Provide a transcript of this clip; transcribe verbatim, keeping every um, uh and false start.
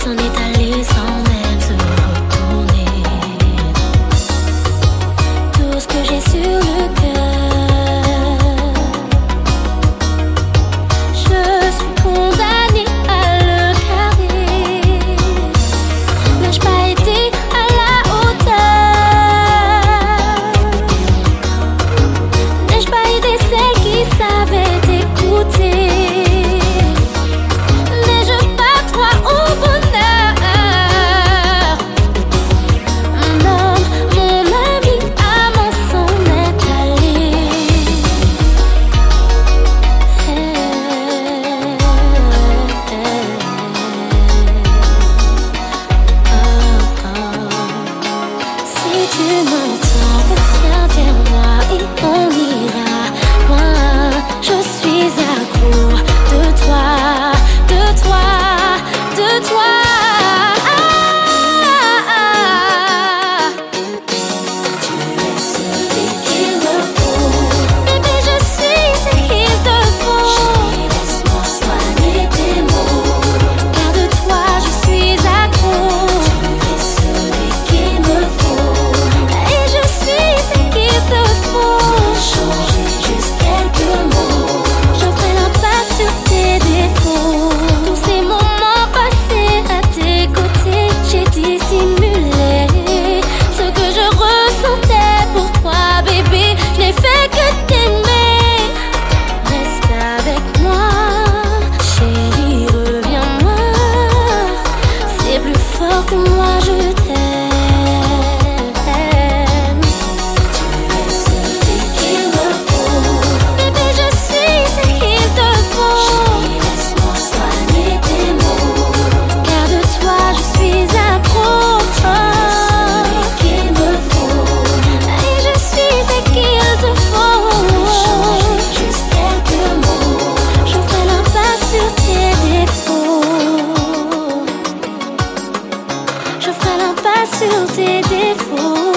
s'en est allé sans même se retourner. Tout ce que j'ai sur le cœur, je suis condamnée à le carrer. N'ai-je pas été à la hauteur? N'ai-je pas été celle qui savait écouter? Tu m'entends, reviens vers moi et on ira loin. Je suis accro de toi, de toi, de toi. Tu es celui qu'il me faut. Bébé, je suis ce qu'il te faut. Chérie, laisse-moi soigner tes mots. Car de toi je suis accro. Tu es celui qu'il me faut. Changer juste quelques mots. Je ferai l'impasse sur tes défauts. Tous ces moments passés à tes côtés, j'ai dissimulé ce que je ressentais pour toi, bébé. Je n'ai fait que t'aimer. Reste avec moi, chérie, reviens-moi. C'est plus fort que moi, je t'aime. Je ferai l'impasse sur tes défauts.